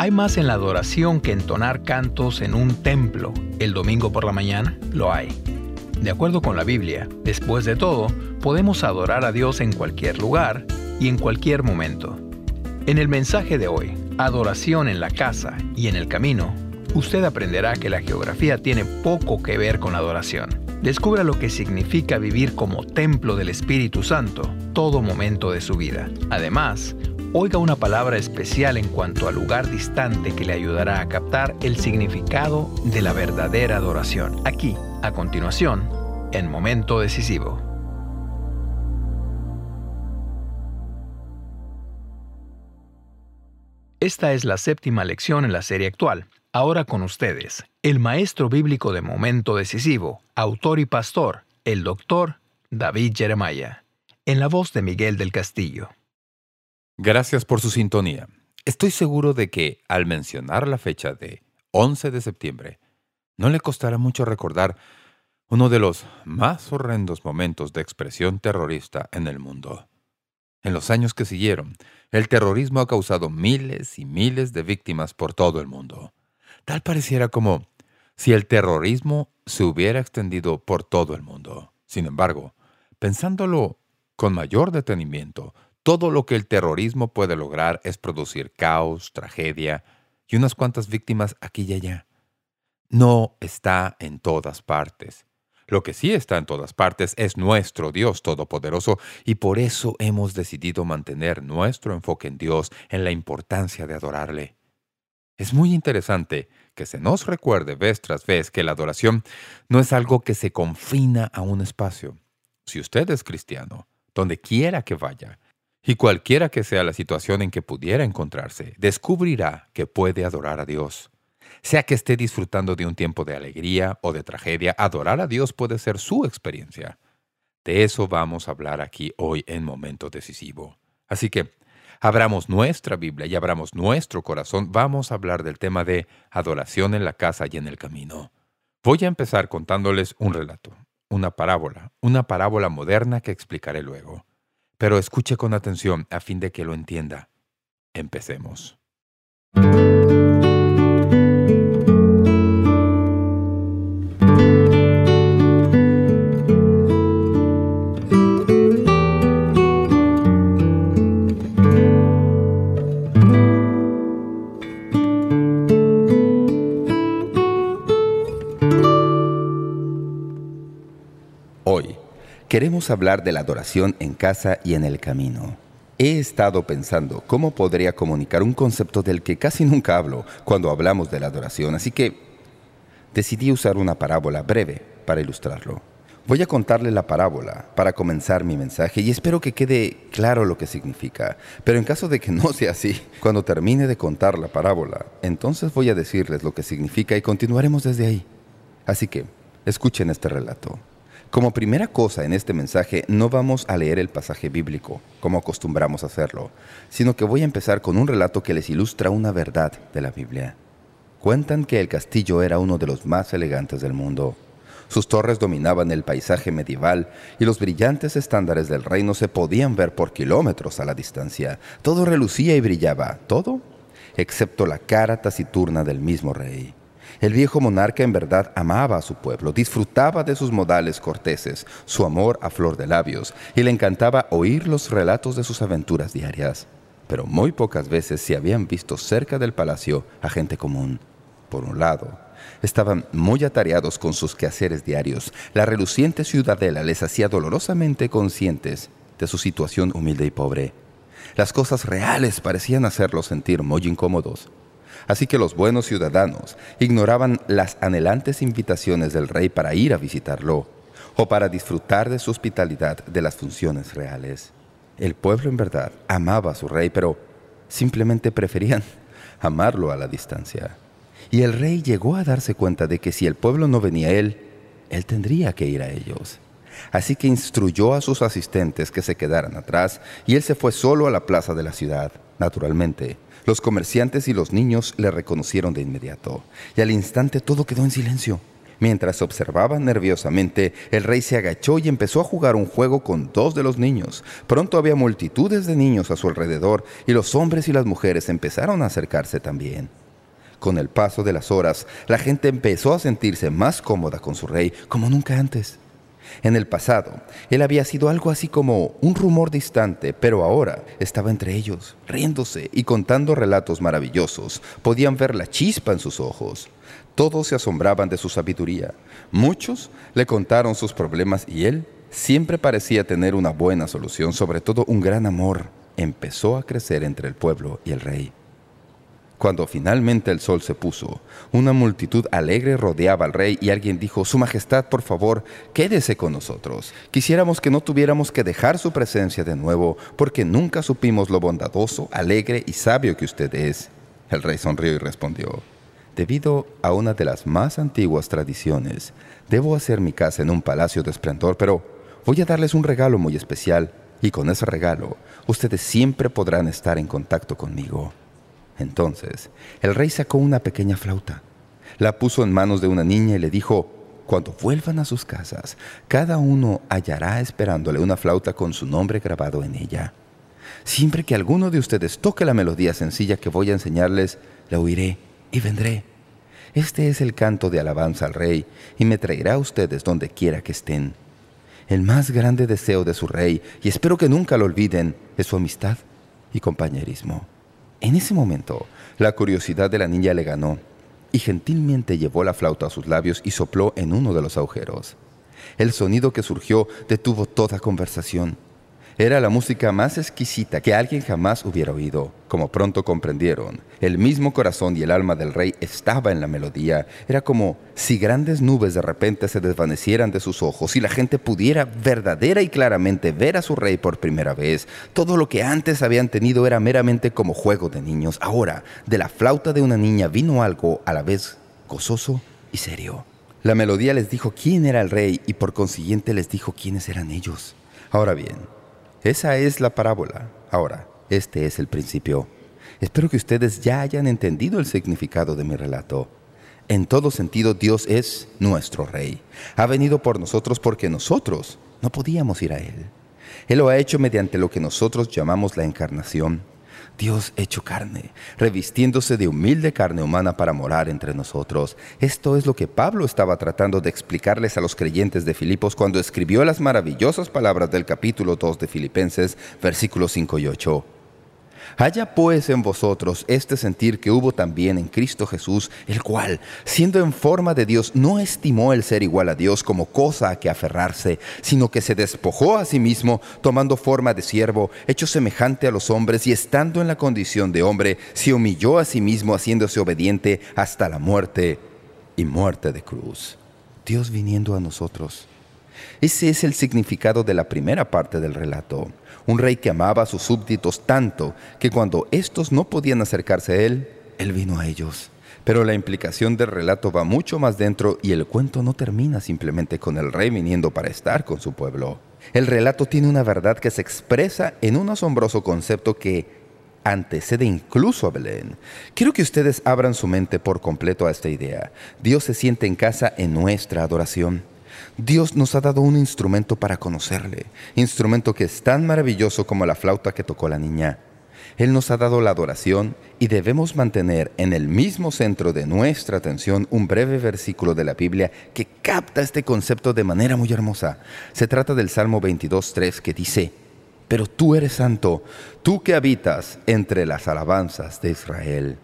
¿Hay más en la adoración que entonar cantos en un templo el domingo por la mañana? Lo hay. De acuerdo con la Biblia, después de todo, podemos adorar a Dios en cualquier lugar y en cualquier momento. En el mensaje de hoy, Adoración en la casa y en el camino, usted aprenderá que la geografía tiene poco que ver con la adoración. Descubra lo que significa vivir como templo del Espíritu Santo todo momento de su vida. Además, oiga una palabra especial en cuanto al lugar distante que le ayudará a captar el significado de la verdadera adoración. Aquí, a continuación, en Momento Decisivo. Esta es la 7ª lección en la serie actual. Ahora con ustedes, el maestro bíblico de Momento Decisivo, autor y pastor, el Dr. David Jeremiah, en la voz de Miguel del Castillo. Gracias por su sintonía. Estoy seguro de que, al mencionar la fecha de 11 de septiembre, no le costará mucho recordar uno de los más horrendos momentos de expresión terrorista en el mundo. En los años que siguieron, el terrorismo ha causado miles y miles de víctimas por todo el mundo. Tal pareciera como si el terrorismo se hubiera extendido por todo el mundo. Sin embargo, pensándolo con mayor detenimiento, todo lo que el terrorismo puede lograr es producir caos, tragedia y unas cuantas víctimas aquí y allá. No está en todas partes. Lo que sí está en todas partes es nuestro Dios Todopoderoso, y por eso hemos decidido mantener nuestro enfoque en Dios, en la importancia de adorarle. Es muy interesante que se nos recuerde vez tras vez que la adoración no es algo que se confina a un espacio. Si usted es cristiano, donde quiera que vaya, y cualquiera que sea la situación en que pudiera encontrarse, descubrirá que puede adorar a Dios. Sea que esté disfrutando de un tiempo de alegría o de tragedia, adorar a Dios puede ser su experiencia. De eso vamos a hablar aquí hoy en Momento Decisivo. Así que, abramos nuestra Biblia y abramos nuestro corazón. Vamos a hablar del tema de adoración en la casa y en el camino. Voy a empezar contándoles un relato, una parábola moderna que explicaré luego. Pero escuche con atención a fin de que lo entienda. Empecemos. Hoy queremos hablar de la adoración en casa y en el camino. He estado pensando cómo podría comunicar un concepto del que casi nunca hablo cuando hablamos de la adoración, así que decidí usar una parábola breve para ilustrarlo. Voy a contarle la parábola para comenzar mi mensaje y espero que quede claro lo que significa. Pero en caso de que no sea así, cuando termine de contar la parábola, entonces voy a decirles lo que significa y continuaremos desde ahí. Así que, escuchen este relato. Como primera cosa en este mensaje, no vamos a leer el pasaje bíblico, como acostumbramos a hacerlo, sino que voy a empezar con un relato que les ilustra una verdad de la Biblia. Cuentan que el castillo era uno de los más elegantes del mundo. Sus torres dominaban el paisaje medieval y los brillantes estándares del reino se podían ver por kilómetros a la distancia. Todo relucía y brillaba, todo, excepto la cara taciturna del mismo rey. El viejo monarca en verdad amaba a su pueblo, disfrutaba de sus modales corteses, su amor a flor de labios, y le encantaba oír los relatos de sus aventuras diarias. Pero muy pocas veces se habían visto cerca del palacio a gente común. Por un lado, estaban muy atareados con sus quehaceres diarios. La reluciente ciudadela les hacía dolorosamente conscientes de su situación humilde y pobre. Las cosas reales parecían hacerlos sentir muy incómodos. Así que los buenos ciudadanos ignoraban las anhelantes invitaciones del rey para ir a visitarlo o para disfrutar de su hospitalidad de las funciones reales. El pueblo en verdad amaba a su rey, pero simplemente preferían amarlo a la distancia. Y el rey llegó a darse cuenta de que si el pueblo no venía a él tendría que ir a ellos. Así que instruyó a sus asistentes que se quedaran atrás y él se fue solo a la plaza de la ciudad. Naturalmente, los comerciantes y los niños le reconocieron de inmediato, y al instante todo quedó en silencio. Mientras observaban nerviosamente, el rey se agachó y empezó a jugar un juego con 2 de los niños. Pronto había multitudes de niños a su alrededor y los hombres y las mujeres empezaron a acercarse también. Con el paso de las horas, la gente empezó a sentirse más cómoda con su rey como nunca antes. En el pasado, él había sido algo así como un rumor distante, pero ahora estaba entre ellos, riéndose y contando relatos maravillosos. Podían ver la chispa en sus ojos. Todos se asombraban de su sabiduría. Muchos le contaron sus problemas y él siempre parecía tener una buena solución, sobre todo un gran amor. Empezó a crecer entre el pueblo y el rey. Cuando finalmente el sol se puso, una multitud alegre rodeaba al rey y alguien dijo: «Su Majestad, por favor, quédese con nosotros. Quisiéramos que no tuviéramos que dejar su presencia de nuevo, porque nunca supimos lo bondadoso, alegre y sabio que usted es». El rey sonrió y respondió: «Debido a una de las más antiguas tradiciones, debo hacer mi casa en un palacio de esplendor, pero voy a darles un regalo muy especial, y con ese regalo ustedes siempre podrán estar en contacto conmigo». Entonces, el rey sacó una pequeña flauta, la puso en manos de una niña y le dijo: «Cuando vuelvan a sus casas, cada uno hallará esperándole una flauta con su nombre grabado en ella. Siempre que alguno de ustedes toque la melodía sencilla que voy a enseñarles, la oiré y vendré. Este es el canto de alabanza al rey y me traerá a ustedes donde quiera que estén. El más grande deseo de su rey, y espero que nunca lo olviden, es su amistad y compañerismo». En ese momento, la curiosidad de la niña le ganó y gentilmente llevó la flauta a sus labios y sopló en uno de los agujeros. El sonido que surgió detuvo toda conversación. Era la música más exquisita que alguien jamás hubiera oído. Como pronto comprendieron, el mismo corazón y el alma del rey estaba en la melodía. Era como si grandes nubes de repente se desvanecieran de sus ojos y la gente pudiera verdadera y claramente ver a su rey por primera vez. Todo lo que antes habían tenido era meramente como juego de niños. Ahora, de la flauta de una niña vino algo a la vez gozoso y serio. La melodía les dijo quién era el rey y por consiguiente les dijo quiénes eran ellos. Ahora bien, esa es la parábola. Ahora, este es el principio. Espero que ustedes ya hayan entendido el significado de mi relato. En todo sentido, Dios es nuestro Rey. Ha venido por nosotros porque nosotros no podíamos ir a Él. Él lo ha hecho mediante lo que nosotros llamamos la encarnación. Dios hecho carne, revistiéndose de humilde carne humana para morar entre nosotros. Esto es lo que Pablo estaba tratando de explicarles a los creyentes de Filipos cuando escribió las maravillosas palabras del capítulo 2 de Filipenses, versículos 5 y 8. Haya pues en vosotros este sentir que hubo también en Cristo Jesús, el cual, siendo en forma de Dios, no estimó el ser igual a Dios como cosa a que aferrarse, sino que se despojó a sí mismo, tomando forma de siervo, hecho semejante a los hombres, y estando en la condición de hombre, se humilló a sí mismo, haciéndose obediente hasta la muerte y muerte de cruz. Dios viniendo a nosotros. Ese es el significado de la primera parte del relato. Un rey que amaba a sus súbditos tanto que cuando éstos no podían acercarse a él, él vino a ellos. Pero la implicación del relato va mucho más dentro y el cuento no termina simplemente con el rey viniendo para estar con su pueblo. El relato tiene una verdad que se expresa en un asombroso concepto que antecede incluso a Belén. Quiero que ustedes abran su mente por completo a esta idea. Dios se siente en casa en nuestra adoración. Dios nos ha dado un instrumento para conocerle, instrumento que es tan maravilloso como la flauta que tocó la niña. Él nos ha dado la adoración y debemos mantener en el mismo centro de nuestra atención un breve versículo de la Biblia que capta este concepto de manera muy hermosa. Se trata del Salmo 22:3 que dice: «Pero tú eres santo, tú que habitas entre las alabanzas de Israel».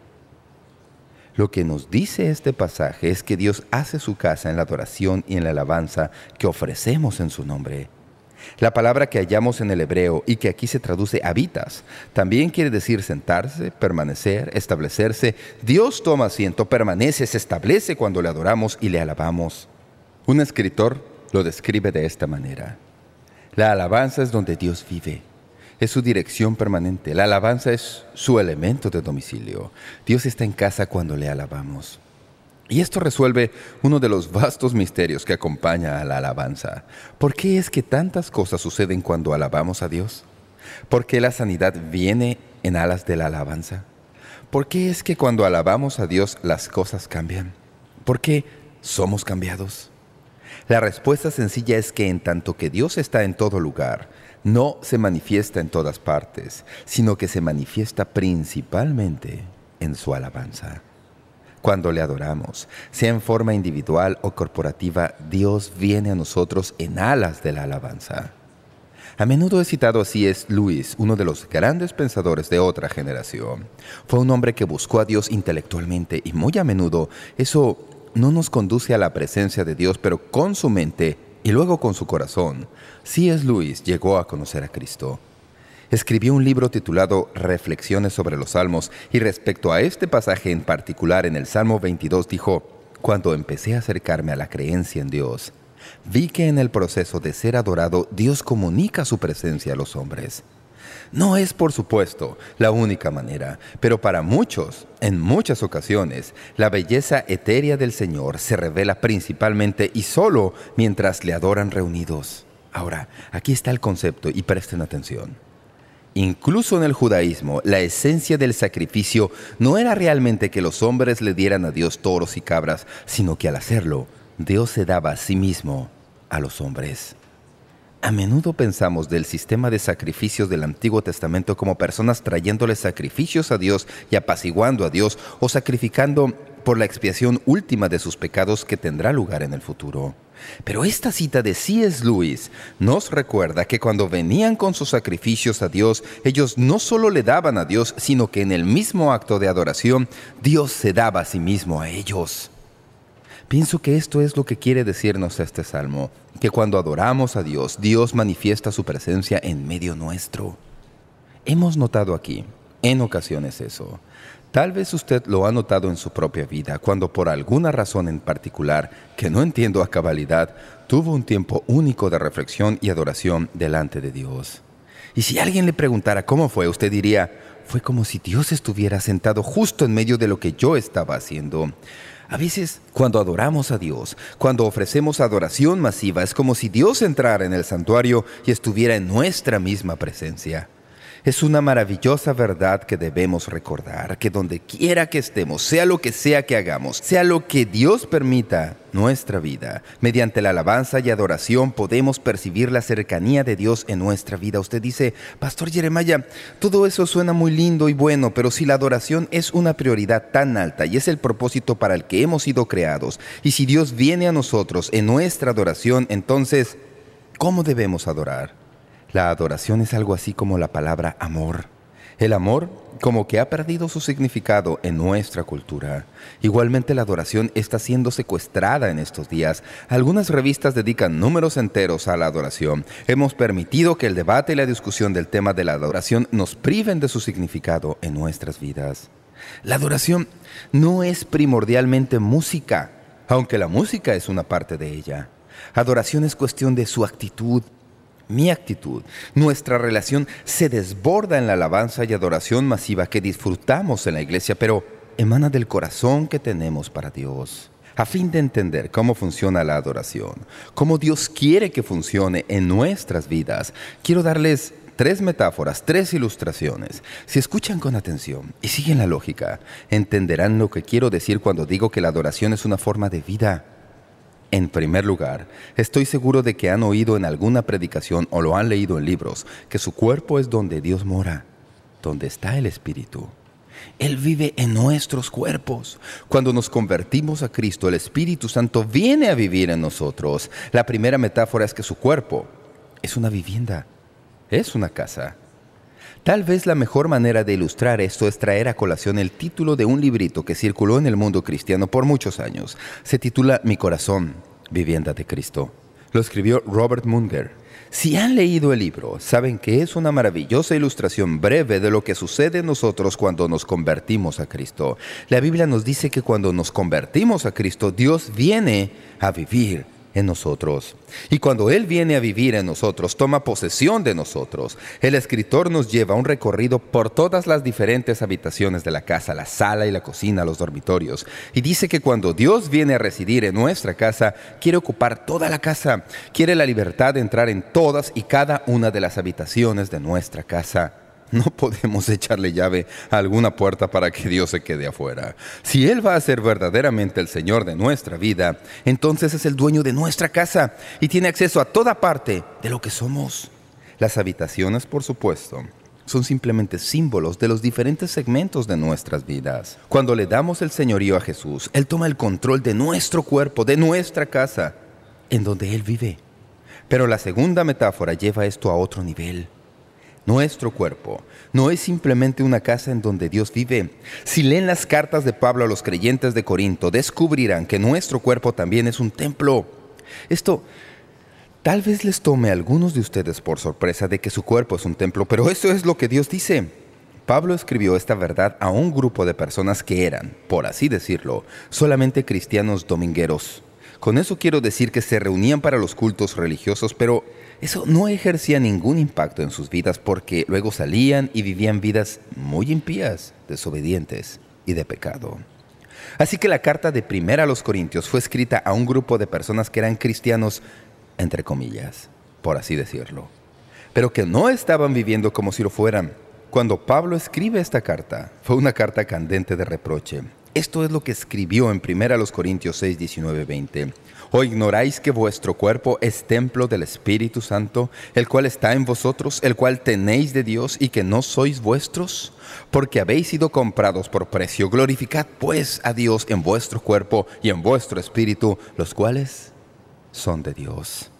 Lo que nos dice este pasaje es que Dios hace su casa en la adoración y en la alabanza que ofrecemos en su nombre. La palabra que hallamos en el hebreo y que aquí se traduce habitas, también quiere decir sentarse, permanecer, establecerse. Dios toma asiento, permanece, se establece cuando le adoramos y le alabamos. Un escritor lo describe de esta manera: la alabanza es donde Dios vive. Es su dirección permanente. La alabanza es su elemento de domicilio. Dios está en casa cuando le alabamos. Y esto resuelve uno de los vastos misterios que acompaña a la alabanza. ¿Por qué es que tantas cosas suceden cuando alabamos a Dios? ¿Por qué la sanidad viene en alas de la alabanza? ¿Por qué es que cuando alabamos a Dios las cosas cambian? ¿Por qué ¿somos cambiados? La respuesta sencilla es que en tanto que Dios está en todo lugar, no se manifiesta en todas partes, sino que se manifiesta principalmente en su alabanza. Cuando le adoramos, sea en forma individual o corporativa, Dios viene a nosotros en alas de la alabanza. A menudo he citado a C.S. Lewis, uno de los grandes pensadores de otra generación. Fue un hombre que buscó a Dios intelectualmente y muy a menudo eso no nos conduce a la presencia de Dios, pero con su mente y luego con su corazón. C.S. Lewis llegó a conocer a Cristo. Escribió un libro titulado Reflexiones sobre los Salmos y respecto a este pasaje en particular en el Salmo 22 dijo: «Cuando empecé a acercarme a la creencia en Dios, vi que en el proceso de ser adorado Dios comunica su presencia a los hombres. No es, por supuesto, la única manera, pero para muchos, en muchas ocasiones, la belleza etérea del Señor se revela principalmente y solo mientras le adoran reunidos». Ahora, aquí está el concepto y presten atención. Incluso en el judaísmo, la esencia del sacrificio no era realmente que los hombres le dieran a Dios toros y cabras, sino que al hacerlo, Dios se daba a sí mismo a los hombres. A menudo pensamos del sistema de sacrificios del Antiguo Testamento como personas trayéndole sacrificios a Dios y apaciguando a Dios o sacrificando por la expiación última de sus pecados que tendrá lugar en el futuro. Pero esta cita de C.S. Lewis nos recuerda que cuando venían con sus sacrificios a Dios, ellos no solo le daban a Dios, sino que en el mismo acto de adoración, Dios se daba a sí mismo a ellos. Pienso que esto es lo que quiere decirnos este salmo, que cuando adoramos a Dios, Dios manifiesta su presencia en medio nuestro. Hemos notado aquí, en ocasiones eso. Tal vez usted lo ha notado en su propia vida, cuando por alguna razón en particular, que no entiendo a cabalidad, tuvo un tiempo único de reflexión y adoración delante de Dios. Y si alguien le preguntara cómo fue, usted diría: fue como si Dios estuviera sentado justo en medio de lo que yo estaba haciendo. A veces, cuando adoramos a Dios, cuando ofrecemos adoración masiva, es como si Dios entrara en el santuario y estuviera en nuestra misma presencia. Es una maravillosa verdad que debemos recordar, que donde quiera que estemos, sea lo que sea que hagamos, sea lo que Dios permita nuestra vida, mediante la alabanza y adoración podemos percibir la cercanía de Dios en nuestra vida. Usted dice: Pastor Jeremiah, todo eso suena muy lindo y bueno, pero si la adoración es una prioridad tan alta y es el propósito para el que hemos sido creados, y si Dios viene a nosotros en nuestra adoración, entonces, ¿cómo debemos adorar? La adoración es algo así como la palabra amor. El amor como que ha perdido su significado en nuestra cultura. Igualmente la adoración está siendo secuestrada en estos días. Algunas revistas dedican números enteros a la adoración. Hemos permitido que el debate y la discusión del tema de la adoración nos priven de su significado en nuestras vidas. La adoración no es primordialmente música, aunque la música es una parte de ella. Adoración es cuestión de su actitud. Mi actitud, nuestra relación se desborda en la alabanza y adoración masiva que disfrutamos en la iglesia, pero emana del corazón que tenemos para Dios. A fin de entender cómo funciona la adoración, cómo Dios quiere que funcione en nuestras vidas, quiero darles 3 metáforas, 3 ilustraciones. Si escuchan con atención y siguen la lógica, entenderán lo que quiero decir cuando digo que la adoración es una forma de vida. En primer lugar, estoy seguro de que han oído en alguna predicación o lo han leído en libros que su cuerpo es donde Dios mora, donde está el Espíritu. Él vive en nuestros cuerpos. Cuando nos convertimos a Cristo, el Espíritu Santo viene a vivir en nosotros. La primera metáfora es que su cuerpo es una vivienda, es una casa. Tal vez la mejor manera de ilustrar esto es traer a colación el título de un librito que circuló en el mundo cristiano por muchos años. Se titula Mi corazón, vivienda de Cristo. Lo escribió Robert Munger. Si han leído el libro, saben que es una maravillosa ilustración breve de lo que sucede en nosotros cuando nos convertimos a Cristo. La Biblia nos dice que cuando nos convertimos a Cristo, Dios viene a vivir en nosotros. Y cuando Él viene a vivir en nosotros, toma posesión de nosotros. El escritor nos lleva un recorrido por todas las diferentes habitaciones de la casa, la sala y la cocina, los dormitorios. Y dice que cuando Dios viene a residir en nuestra casa, quiere ocupar toda la casa. Quiere la libertad de entrar en todas y cada una de las habitaciones de nuestra casa. No podemos echarle llave a alguna puerta para que Dios se quede afuera. Si Él va a ser verdaderamente el Señor de nuestra vida, entonces es el dueño de nuestra casa y tiene acceso a toda parte de lo que somos. Las habitaciones, por supuesto, son simplemente símbolos de los diferentes segmentos de nuestras vidas. Cuando le damos el señorío a Jesús, Él toma el control de nuestro cuerpo, de nuestra casa, en donde Él vive. Pero la segunda metáfora lleva esto a otro nivel. Nuestro cuerpo no es simplemente una casa en donde Dios vive. Si leen las cartas de Pablo a los creyentes de Corinto, descubrirán que nuestro cuerpo también es un templo. Esto tal vez les tome a algunos de ustedes por sorpresa de que su cuerpo es un templo, pero eso es lo que Dios dice. Pablo escribió esta verdad a un grupo de personas que eran, por así decirlo, solamente cristianos domingueros. Con eso quiero decir que se reunían para los cultos religiosos, pero eso no ejercía ningún impacto en sus vidas porque luego salían y vivían vidas muy impías, desobedientes y de pecado. Así que la carta de Primera a los Corintios fue escrita a un grupo de personas que eran cristianos, entre comillas, por así decirlo, pero que no estaban viviendo como si lo fueran. Cuando Pablo escribe esta carta, fue una carta candente de reproche. Esto es lo que escribió en 1 Corintios 6, 19, 20. ¿O ignoráis que vuestro cuerpo es templo del Espíritu Santo, el cual está en vosotros, el cual tenéis de Dios y que no sois vuestros? Porque habéis sido comprados por precio. Glorificad pues a Dios en vuestro cuerpo y en vuestro espíritu, los cuales son de Dios.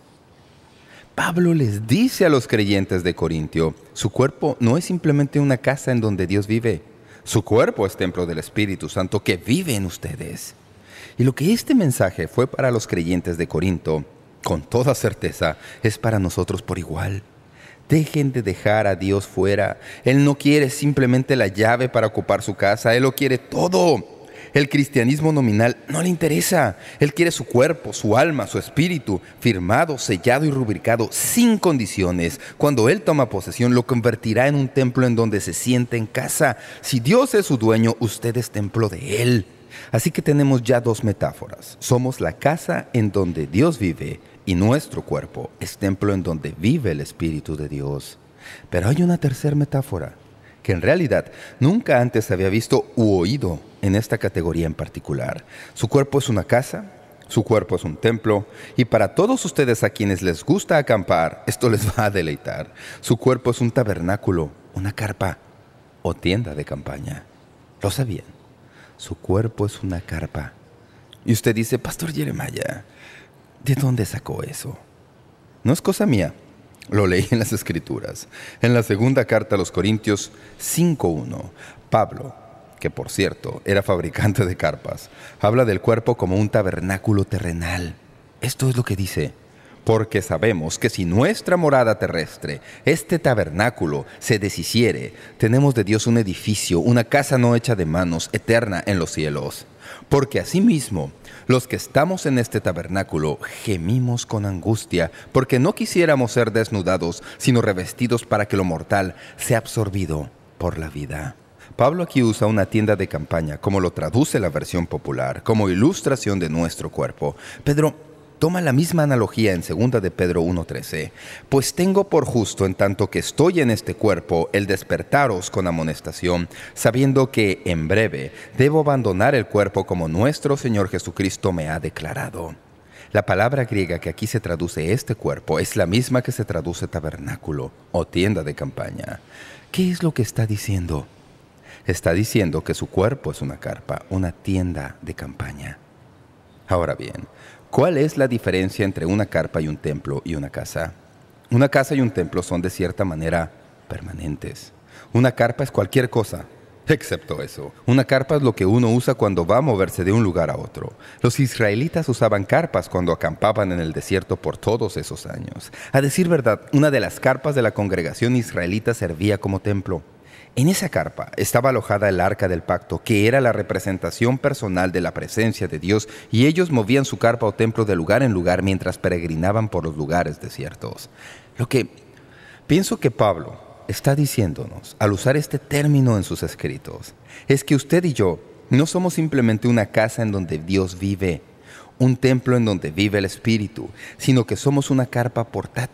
Pablo les dice a los creyentes de Corintio, su cuerpo no es simplemente una casa en donde Dios vive. Su cuerpo es templo del Espíritu Santo que vive en ustedes. Y lo que este mensaje fue para los creyentes de Corinto, con toda certeza, es para nosotros por igual. Dejen de dejar a Dios fuera. Él no quiere simplemente la llave para ocupar su casa. Él lo quiere todo. El cristianismo nominal no le interesa. Él quiere su cuerpo, su alma, su espíritu, firmado, sellado y rubricado, sin condiciones. Cuando Él toma posesión, lo convertirá en un templo en donde se siente en casa. Si Dios es su dueño, usted es templo de Él. Así que tenemos ya dos metáforas. Somos la casa en donde Dios vive y nuestro cuerpo es templo en donde vive el Espíritu de Dios. Pero hay una tercera metáfora que en realidad nunca antes había visto u oído en esta categoría en particular. Su cuerpo es una casa, su cuerpo es un templo, y para todos ustedes a quienes les gusta acampar, esto les va a deleitar. Su cuerpo es un tabernáculo, una carpa o tienda de campaña. ¿Lo sabían? Su cuerpo es una carpa. Y usted dice, Pastor Jeremiah, ¿de dónde sacó eso? No es cosa mía. Lo leí en las Escrituras. En la segunda carta a los Corintios 5:1, Pablo, que por cierto era fabricante de carpas, habla del cuerpo como un tabernáculo terrenal. Esto es lo que dice: porque sabemos que si nuestra morada terrestre, este tabernáculo, se deshiciere, tenemos de Dios un edificio, una casa no hecha de manos, eterna en los cielos. Porque asimismo, los que estamos en este tabernáculo gemimos con angustia, porque no quisiéramos ser desnudados, sino revestidos para que lo mortal sea absorbido por la vida. Pablo aquí usa una tienda de campaña, como lo traduce la versión popular, como ilustración de nuestro cuerpo. Pedro toma la misma analogía en 2 de Pedro 1:13. Pues tengo por justo, en tanto que estoy en este cuerpo, el despertaros con amonestación, sabiendo que en breve debo abandonar el cuerpo como nuestro Señor Jesucristo me ha declarado. La palabra griega que aquí se traduce este cuerpo es la misma que se traduce tabernáculo o tienda de campaña. ¿Qué es lo que está diciendo? Está diciendo que su cuerpo es una carpa, una tienda de campaña. Ahora bien, ¿cuál es la diferencia entre una carpa y un templo y una casa? Una casa y un templo son de cierta manera permanentes. Una carpa es cualquier cosa, excepto eso. Una carpa es lo que uno usa cuando va a moverse de un lugar a otro. Los israelitas usaban carpas cuando acampaban en el desierto por todos esos años. A decir verdad, una de las carpas de la congregación israelita servía como templo. En esa carpa estaba alojada el arca del pacto, que era la representación personal de la presencia de Dios, y ellos movían su carpa o templo de lugar en lugar mientras peregrinaban por los lugares desiertos. Lo que pienso que Pablo está diciéndonos, al usar este término en sus escritos, es que usted y yo no somos simplemente una casa en donde Dios vive, un templo en donde vive el Espíritu, sino que somos una carpa portátil,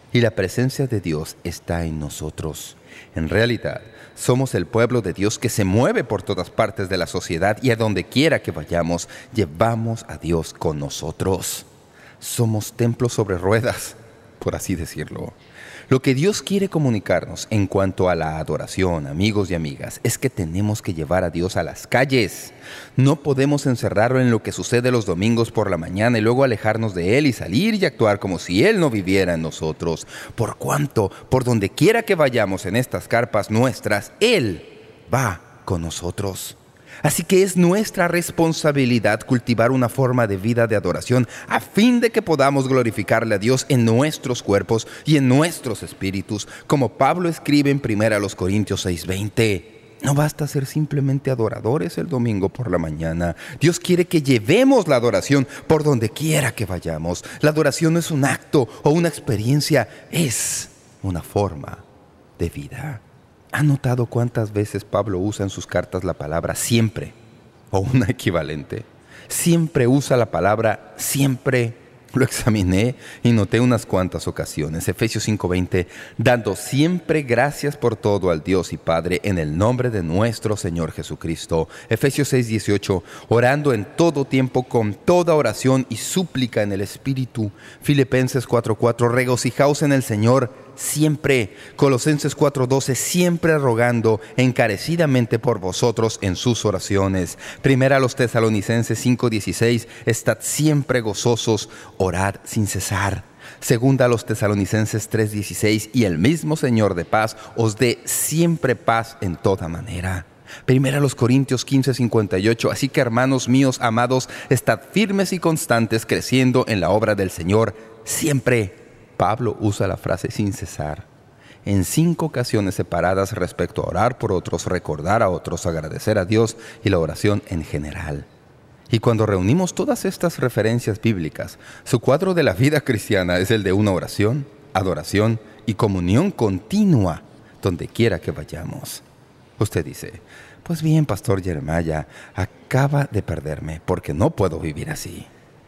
y la presencia de Dios está en nosotros. En realidad, somos el pueblo de Dios que se mueve por todas partes de la sociedad y a donde quiera que vayamos, llevamos a Dios con nosotros. Somos templos sobre ruedas, por así decirlo. Lo que Dios quiere comunicarnos en cuanto a la adoración, amigos y amigas, es que tenemos que llevar a Dios a las calles. No podemos encerrarlo en lo que sucede los domingos por la mañana y luego alejarnos de Él y salir y actuar como si Él no viviera en nosotros. Por cuanto, por donde quiera que vayamos en estas carpas nuestras, Él va con nosotros. Así que es nuestra responsabilidad cultivar una forma de vida de adoración a fin de que podamos glorificarle a Dios en nuestros cuerpos y en nuestros espíritus, como Pablo escribe en 1 Corintios 6:20. No basta ser simplemente adoradores el domingo por la mañana. Dios quiere que llevemos la adoración por donde quiera que vayamos. La adoración no es un acto o una experiencia, es una forma de vida. ¿Han notado cuántas veces Pablo usa en sus cartas la palabra siempre o una equivalente? Siempre usa la palabra siempre. Lo examiné y noté unas cuantas ocasiones. Efesios 5:20, dando siempre gracias por todo al Dios y Padre en el nombre de nuestro Señor Jesucristo. Efesios 6:18, orando en todo tiempo con toda oración y súplica en el Espíritu. Filipenses 4:4, regocijaos en el Señor siempre. Colosenses 4:12, siempre rogando encarecidamente por vosotros en sus oraciones. Primera a los Tesalonicenses 5:16, estad siempre gozosos, orad sin cesar. Segunda a los Tesalonicenses 3:16, y el mismo Señor de paz os dé siempre paz en toda manera. Primera a los Corintios 15:58, así que hermanos míos amados, estad firmes y constantes, creciendo en la obra del Señor siempre. Pablo usa la frase sin cesar en 5 ocasiones separadas respecto a orar por otros, recordar a otros, agradecer a Dios y la oración en general. Y cuando reunimos todas estas referencias bíblicas, su cuadro de la vida cristiana es el de una oración, adoración y comunión continua donde quiera que vayamos. Usted dice, pues bien, Pastor Jeremiah, acaba de perderme porque no puedo vivir así.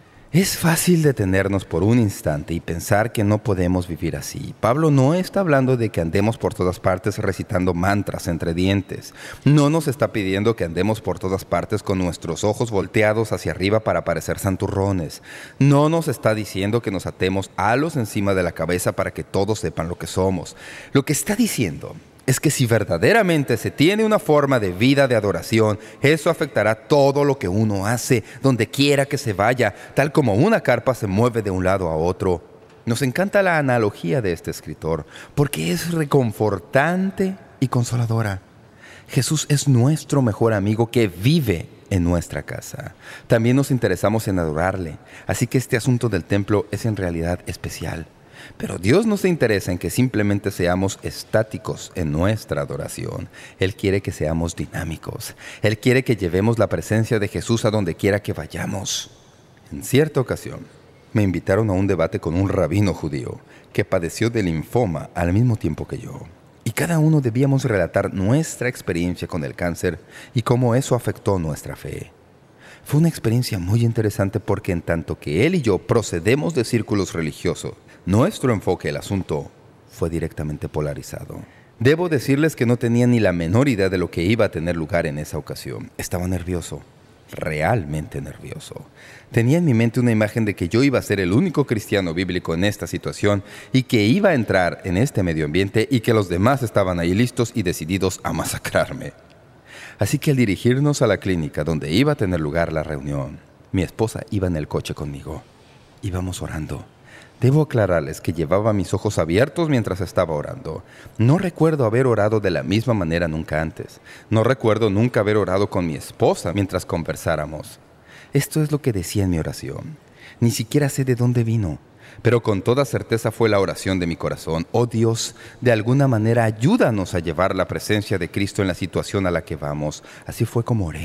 Es fácil detenernos por un instante y pensar que no podemos vivir así. Pablo no está hablando de que andemos por todas partes recitando mantras entre dientes. No nos está pidiendo que andemos por todas partes con nuestros ojos volteados hacia arriba para parecer santurrones. No nos está diciendo que nos atemos halos encima de la cabeza para que todos sepan lo que somos. Lo que está diciendo es que si verdaderamente se tiene una forma de vida de adoración, eso afectará todo lo que uno hace, donde quiera que se vaya, tal como una carpa se mueve de un lado a otro. Nos encanta la analogía de este escritor, porque es reconfortante y consoladora. Jesús es nuestro mejor amigo que vive en nuestra casa. También nos interesamos en adorarle, así que este asunto del templo es en realidad especial. Pero Dios no se interesa en que simplemente seamos estáticos en nuestra adoración. Él quiere que seamos dinámicos. Él quiere que llevemos la presencia de Jesús a donde quiera que vayamos. En cierta ocasión, me invitaron a un debate con un rabino judío que padeció de linfoma al mismo tiempo que yo. Y cada uno debíamos relatar nuestra experiencia con el cáncer y cómo eso afectó nuestra fe. Fue una experiencia muy interesante porque en tanto que él y yo procedemos de círculos religiosos, nuestro enfoque del asunto fue directamente polarizado. Debo decirles que no tenía ni la menor idea de lo que iba a tener lugar en esa ocasión. Estaba nervioso, realmente nervioso. Tenía en mi mente una imagen de que yo iba a ser el único cristiano bíblico en esta situación y que iba a entrar en este medio ambiente y que los demás estaban ahí listos y decididos a masacrarme. Así que al dirigirnos a la clínica donde iba a tener lugar la reunión, mi esposa iba en el coche conmigo. Íbamos orando. Debo aclararles que llevaba mis ojos abiertos mientras estaba orando. No recuerdo haber orado de la misma manera nunca antes. No recuerdo nunca haber orado con mi esposa mientras conversáramos. Esto es lo que decía en mi oración. Ni siquiera sé de dónde vino, pero con toda certeza fue la oración de mi corazón. Oh Dios, de alguna manera ayúdanos a llevar la presencia de Cristo en la situación a la que vamos. Así fue como oré.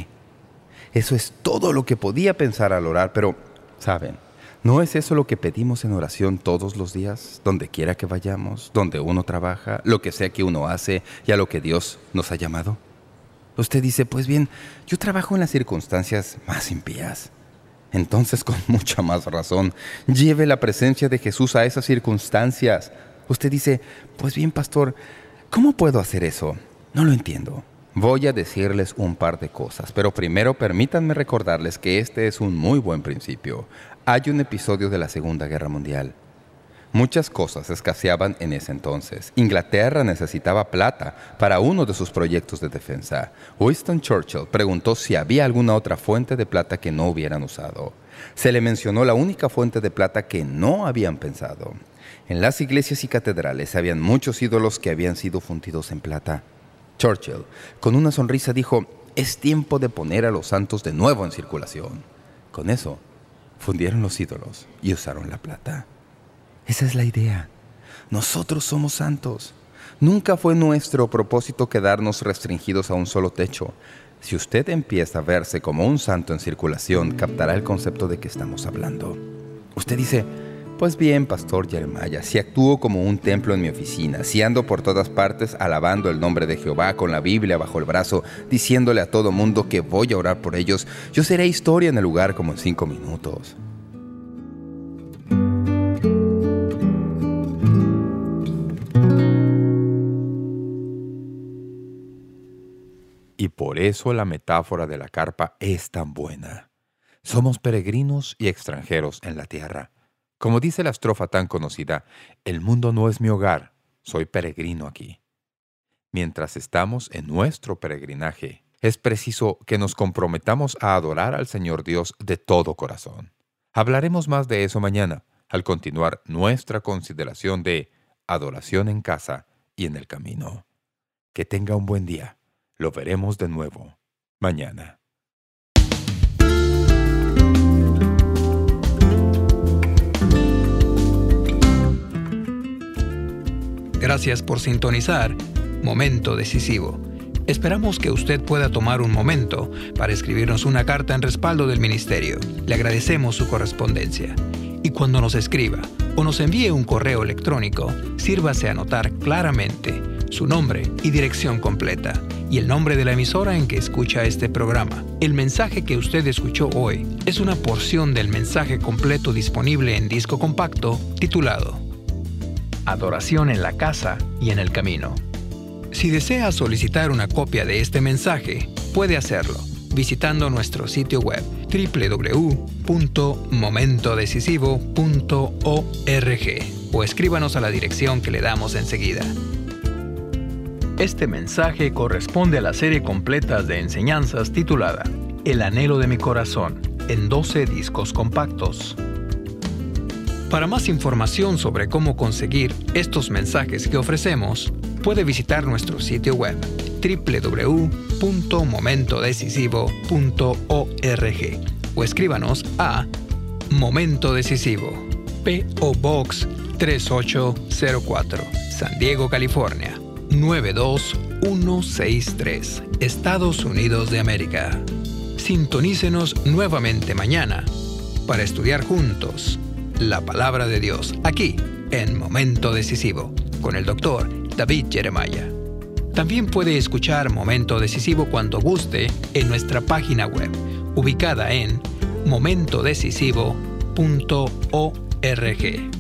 Eso es todo lo que podía pensar al orar, pero, ¿saben? ¿No es eso lo que pedimos en oración todos los días? Donde quiera que vayamos, donde uno trabaja, lo que sea que uno hace y a lo que Dios nos ha llamado. Usted dice, pues bien, yo trabajo en las circunstancias más impías. Entonces, con mucha más razón, lleve la presencia de Jesús a esas circunstancias. Usted dice, pues bien, pastor, ¿cómo puedo hacer eso? No lo entiendo. Voy a decirles un par de cosas, pero primero permítanme recordarles que este es un muy buen principio. Hay un episodio de la Segunda Guerra Mundial. Muchas cosas escaseaban en ese entonces. Inglaterra necesitaba plata para uno de sus proyectos de defensa. Winston Churchill preguntó si había alguna otra fuente de plata que no hubieran usado. Se le mencionó la única fuente de plata que no habían pensado. En las iglesias y catedrales habían muchos ídolos que habían sido fundidos en plata. Churchill, con una sonrisa, dijo, «Es tiempo de poner a los santos de nuevo en circulación». Con eso, fundieron los ídolos y usaron la plata. Esa es la idea. Nosotros somos santos. Nunca fue nuestro propósito quedarnos restringidos a un solo techo. Si usted empieza a verse como un santo en circulación, captará el concepto de que estamos hablando. Usted dice, pues bien, Pastor Jeremiah, si actúo como un templo en mi oficina, si ando por todas partes alabando el nombre de Jehová con la Biblia bajo el brazo, diciéndole a todo mundo que voy a orar por ellos, yo seré historia en el lugar como en 5 minutos. Y por eso la metáfora de la carpa es tan buena. Somos peregrinos y extranjeros en la tierra. Como dice la estrofa tan conocida, el mundo no es mi hogar, soy peregrino aquí. Mientras estamos en nuestro peregrinaje, es preciso que nos comprometamos a adorar al Señor Dios de todo corazón. Hablaremos más de eso mañana, al continuar nuestra consideración de adoración en casa y en el camino. Que tenga un buen día. Lo veremos de nuevo mañana. Gracias por sintonizar Momento Decisivo. Esperamos que usted pueda tomar un momento para escribirnos una carta en respaldo del ministerio. Le agradecemos su correspondencia. Y cuando nos escriba o nos envíe un correo electrónico, sírvase a anotar claramente su nombre y dirección completa y el nombre de la emisora en que escucha este programa. El mensaje que usted escuchó hoy es una porción del mensaje completo disponible en disco compacto titulado Adoración en la casa y en el camino. Si desea solicitar una copia de este mensaje, puede hacerlo visitando nuestro sitio web www.momentodecisivo.org o escríbanos a la dirección que le damos enseguida. Este mensaje corresponde a la serie completa de enseñanzas titulada El anhelo de mi corazón, en 12 discos compactos. Para más información sobre cómo conseguir estos mensajes que ofrecemos, puede visitar nuestro sitio web www.momentodecisivo.org o escríbanos a Momento Decisivo, P.O. Box 3804, San Diego, California 92163, Estados Unidos de América. Sintonícenos nuevamente mañana para estudiar juntos la Palabra de Dios aquí en Momento Decisivo con el Dr. David Jeremiah. También puede escuchar Momento Decisivo cuando guste en nuestra página web ubicada en momentodecisivo.org.